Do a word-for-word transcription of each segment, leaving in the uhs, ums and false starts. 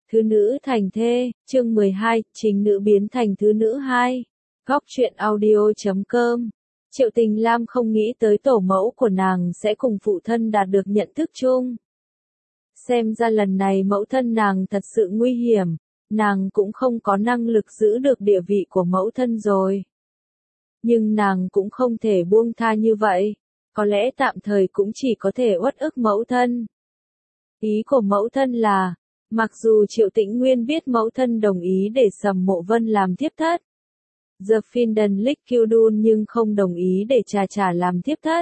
Thứ nữ thành thê, chương mười hai, chính nữ biến thành thứ nữ hai. Góc truyện audio chấm com. Triệu Tình Lam không nghĩ tới tổ mẫu của nàng sẽ cùng phụ thân đạt được nhận thức chung. Xem ra lần này mẫu thân nàng thật sự nguy hiểm, nàng cũng không có năng lực giữ được địa vị của mẫu thân rồi. Nhưng nàng cũng không thể buông tha như vậy, có lẽ tạm thời cũng chỉ có thể uất ức mẫu thân. Ý của mẫu thân là, mặc dù Triệu Tĩnh Nguyên biết mẫu thân đồng ý để Sầm Mộ Vân làm thiếp thất, The Finden Lick Kyudun nhưng không đồng ý để Trà Trà làm thiếp thất.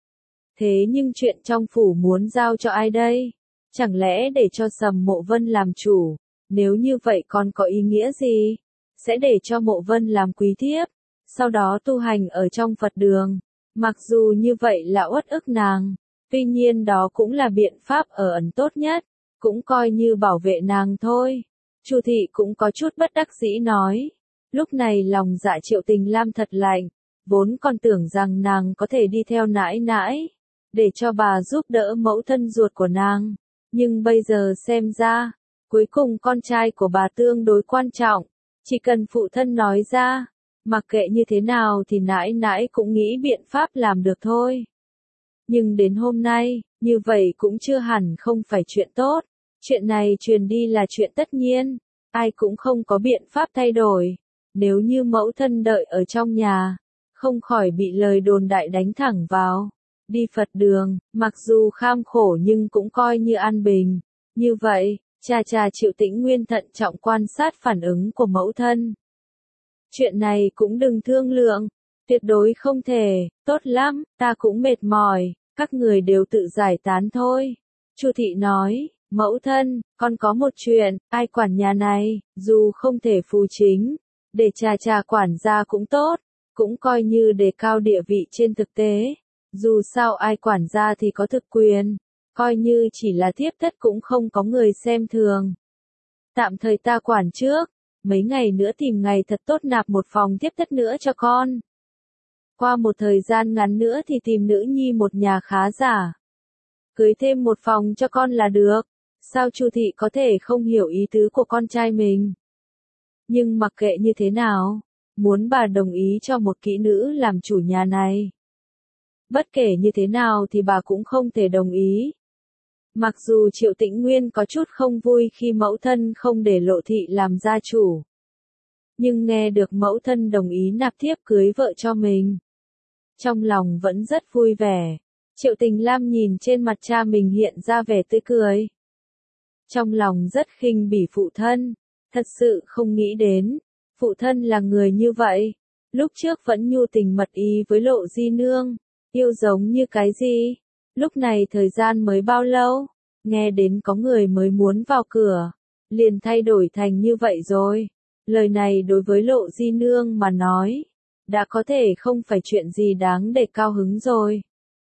Thế nhưng chuyện trong phủ muốn giao cho ai đây? Chẳng lẽ để cho Sầm Mộ Vân làm chủ? Nếu như vậy còn có ý nghĩa gì? Sẽ để cho Mộ Vân làm quý thiếp, sau đó tu hành ở trong Phật đường. Mặc dù như vậy là uất ức nàng, tuy nhiên đó cũng là biện pháp ở ẩn tốt nhất, cũng coi như bảo vệ nàng thôi. Chu thị cũng có chút bất đắc dĩ nói. Lúc này lòng dạ Triệu Tình Lam thật lạnh, vốn còn tưởng rằng nàng có thể đi theo nãi nãi, để cho bà giúp đỡ mẫu thân ruột của nàng. Nhưng bây giờ xem ra, cuối cùng con trai của bà tương đối quan trọng, chỉ cần phụ thân nói ra, mặc kệ như thế nào thì nãi nãi cũng nghĩ biện pháp làm được thôi. Nhưng đến hôm nay, như vậy cũng chưa hẳn không phải chuyện tốt, chuyện này truyền đi là chuyện tất nhiên, ai cũng không có biện pháp thay đổi. Nếu như mẫu thân đợi ở trong nhà, không khỏi bị lời đồn đại đánh thẳng vào. Đi Phật đường, mặc dù kham khổ nhưng cũng coi như an bình. Như vậy, Trà Trà Triệu Tĩnh Nguyên thận trọng quan sát phản ứng của mẫu thân. Chuyện này cũng đừng thương lượng, tuyệt đối không thể, tốt lắm, ta cũng mệt mỏi, các người đều tự giải tán thôi. Chu thị nói, mẫu thân, con có một chuyện, ai quản nhà này, dù không thể phù chính, để Trà Trà quản gia cũng tốt, cũng coi như đề cao địa vị trên thực tế. Dù sao ai quản gia thì có thực quyền, coi như chỉ là thiếp thất cũng không có người xem thường. Tạm thời ta quản trước, mấy ngày nữa tìm ngày thật tốt nạp một phòng thiếp thất nữa cho con. Qua một thời gian ngắn nữa thì tìm nữ nhi một nhà khá giả. Cưới thêm một phòng cho con là được. Sao Chu thị có thể không hiểu ý tứ của con trai mình? Nhưng mặc kệ như thế nào, muốn bà đồng ý cho một kỹ nữ làm chủ nhà này. Bất kể như thế nào thì bà cũng không thể đồng ý. Mặc dù Triệu Tĩnh Nguyên có chút không vui khi mẫu thân không để Lộ thị làm gia chủ. Nhưng nghe được mẫu thân đồng ý nạp thiếp cưới vợ cho mình, trong lòng vẫn rất vui vẻ. Triệu Tình Lam nhìn trên mặt cha mình hiện ra vẻ tươi cười. Trong lòng rất khinh bỉ phụ thân, thật sự không nghĩ đến, phụ thân là người như vậy. Lúc trước vẫn nhu tình mật ý với Lộ di nương, yêu giống như cái gì? Lúc này thời gian mới bao lâu? Nghe đến có người mới muốn vào cửa, liền thay đổi thành như vậy rồi. Lời này đối với Lộ di nương mà nói, đã có thể không phải chuyện gì đáng để cao hứng rồi.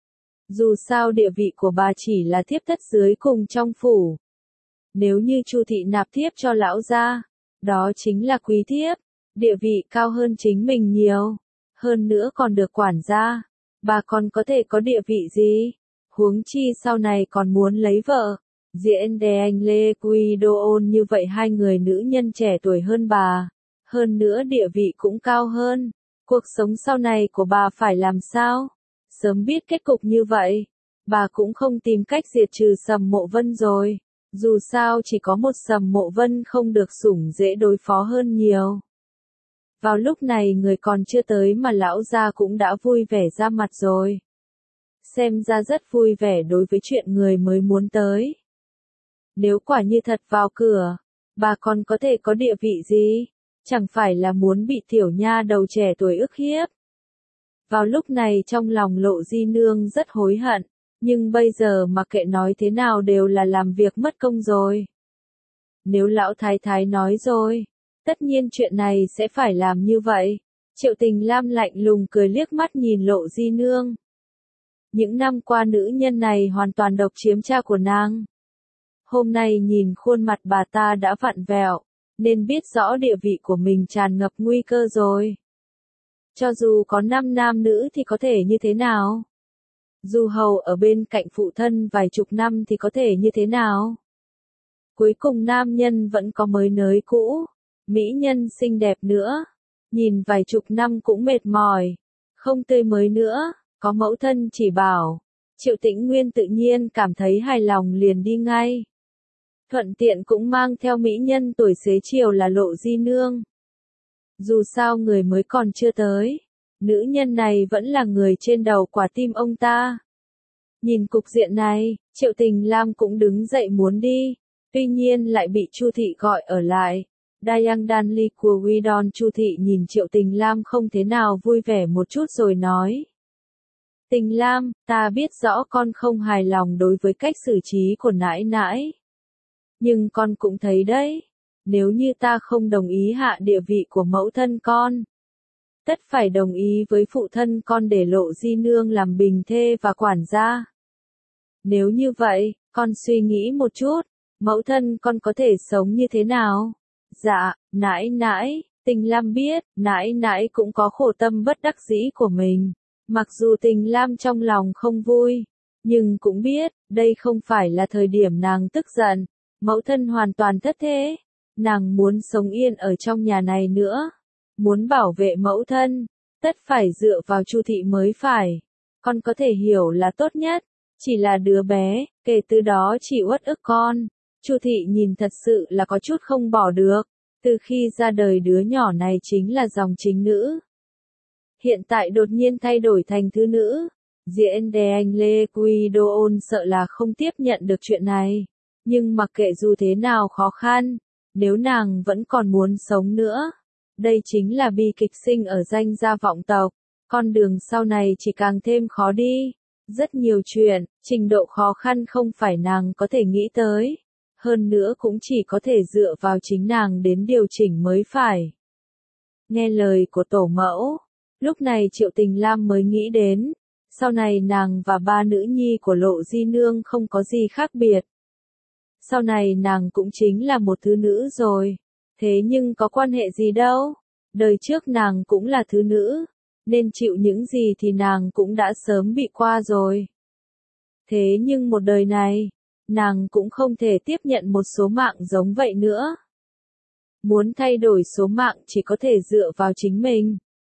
Dù sao địa vị của bà chỉ là thiếp thất dưới cùng trong phủ. Nếu như Chu thị nạp thiếp cho lão gia, đó chính là quý thiếp, địa vị cao hơn chính mình nhiều, hơn nữa còn được quản gia, bà còn có thể có địa vị gì? Huống chi sau này còn muốn lấy vợ. Diễn đề anh Lê Quy Đô ôn như vậy hai người nữ nhân trẻ tuổi hơn bà, hơn nữa địa vị cũng cao hơn. Cuộc sống sau này của bà phải làm sao? Sớm biết kết cục như vậy, bà cũng không tìm cách diệt trừ Sầm Mộ Vân rồi. Dù sao chỉ có một Sầm Mộ Vân không được sủng dễ đối phó hơn nhiều. Vào lúc này người còn chưa tới mà lão gia cũng đã vui vẻ ra mặt rồi. Xem ra rất vui vẻ đối với chuyện người mới muốn tới. Nếu quả như thật vào cửa, bà còn có thể có địa vị gì? Chẳng phải là muốn bị tiểu nha đầu trẻ tuổi ức hiếp. Vào lúc này trong lòng Lộ di nương rất hối hận, nhưng bây giờ mặc kệ nói thế nào đều là làm việc mất công rồi. Nếu lão thái thái nói rồi, tất nhiên chuyện này sẽ phải làm như vậy. Triệu Tình Lam lạnh lùng cười liếc mắt nhìn Lộ di nương. Những năm qua nữ nhân này hoàn toàn độc chiếm cha của nàng. Hôm nay nhìn khuôn mặt bà ta đã vặn vẹo, nên biết rõ địa vị của mình tràn ngập nguy cơ rồi. Cho dù có năm nam nữ thì có thể như thế nào? Du hầu ở bên cạnh phụ thân vài chục năm thì có thể như thế nào? Cuối cùng nam nhân vẫn có mới nới cũ, mỹ nhân xinh đẹp nữa, nhìn vài chục năm cũng mệt mỏi, không tươi mới nữa, có mẫu thân chỉ bảo, Triệu Tĩnh Nguyên tự nhiên cảm thấy hài lòng liền đi ngay. Thuận tiện cũng mang theo mỹ nhân tuổi xế chiều là Lộ Di Nương. Dù sao người mới còn chưa tới, nữ nhân này vẫn là người trên đầu quả tim ông ta. Nhìn cục diện này, Triệu Tình Lam cũng đứng dậy muốn đi, tuy nhiên lại bị Chu Thị gọi ở lại. Dayang Danli của Widon Chu Thị nhìn Triệu Tình Lam không thế nào vui vẻ một chút rồi nói. Tình Lam, ta biết rõ con không hài lòng đối với cách xử trí của nãi nãi. Nhưng con cũng thấy đấy, nếu như ta không đồng ý hạ địa vị của mẫu thân con, tất phải đồng ý với phụ thân con để Lộ Di Nương làm bình thê và quản gia. Nếu như vậy, con suy nghĩ một chút, mẫu thân con có thể sống như thế nào? Dạ, nãi nãi, Tình Lam biết, nãi nãi cũng có khổ tâm bất đắc dĩ của mình. Mặc dù Tình Lam trong lòng không vui, nhưng cũng biết, đây không phải là thời điểm nàng tức giận. Mẫu thân hoàn toàn thất thế, nàng muốn sống yên ở trong nhà này nữa. Muốn bảo vệ mẫu thân, tất phải dựa vào Chu Thị mới phải. Con có thể hiểu là tốt nhất, chỉ là đứa bé, kể từ đó chỉ uất ức con. Chu Thị nhìn thật sự là có chút không bỏ được, từ khi ra đời đứa nhỏ này chính là dòng chính nữ. Hiện tại đột nhiên thay đổi thành thứ nữ, Diễn Đề Anh Lê Quy Đô Ôn sợ là không tiếp nhận được chuyện này. Nhưng mặc kệ dù thế nào khó khăn, nếu nàng vẫn còn muốn sống nữa, đây chính là bi kịch sinh ở danh gia vọng tộc, con đường sau này chỉ càng thêm khó đi. Rất nhiều chuyện, trình độ khó khăn không phải nàng có thể nghĩ tới, hơn nữa cũng chỉ có thể dựa vào chính nàng đến điều chỉnh mới phải. Nghe lời của tổ mẫu, lúc này Triệu Tình Lam mới nghĩ đến, sau này nàng và ba nữ nhi của Lộ Di Nương không có gì khác biệt. Sau này nàng cũng chính là một thứ nữ rồi, thế nhưng có quan hệ gì đâu, đời trước nàng cũng là thứ nữ, nên chịu những gì thì nàng cũng đã sớm bị qua rồi. Thế nhưng một đời này, nàng cũng không thể tiếp nhận một số mạng giống vậy nữa. Muốn thay đổi số mạng chỉ có thể dựa vào chính mình.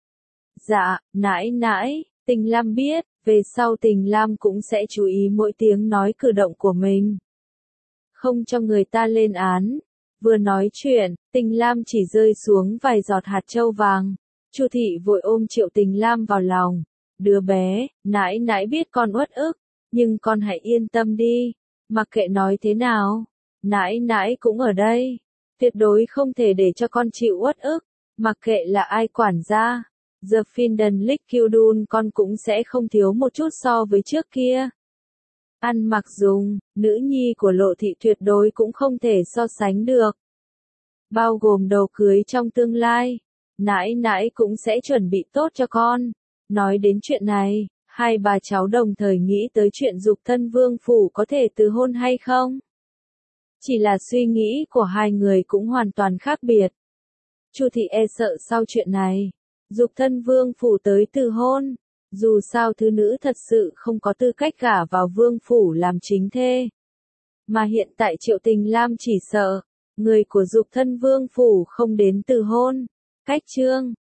Dạ, nãi nãi, Tình Lam biết, về sau Tình Lam cũng sẽ chú ý mỗi tiếng nói cử động của mình. Không cho người ta lên án. Vừa nói chuyện, Tình Lam chỉ rơi xuống vài giọt hạt châu vàng. Chu Thị vội ôm Triệu Tình Lam vào lòng. Đứa bé, nãi nãi biết con uất ức, nhưng con hãy yên tâm đi. Mặc kệ nói thế nào, nãi nãi cũng ở đây. Tuyệt đối không thể để cho con chịu uất ức. Mặc kệ là ai quản gia, The Finden Likyudun con cũng sẽ không thiếu một chút so với trước kia. Ăn mặc dùng, nữ nhi của Lộ Thị tuyệt đối cũng không thể so sánh được. Bao gồm đồ cưới trong tương lai, nãi nãi cũng sẽ chuẩn bị tốt cho con. Nói đến chuyện này, hai bà cháu đồng thời nghĩ tới chuyện Dục Thân Vương phủ có thể từ hôn hay không. Chỉ là suy nghĩ của hai người cũng hoàn toàn khác biệt. Chu Thị e sợ sau chuyện này, Dục Thân Vương phủ tới từ hôn. Dù sao thứ nữ thật sự không có tư cách gả vào vương phủ làm chính thê. Mà hiện tại Triệu Tình Lam chỉ sợ, người của Dục Thân Vương phủ không đến từ hôn. Cách chương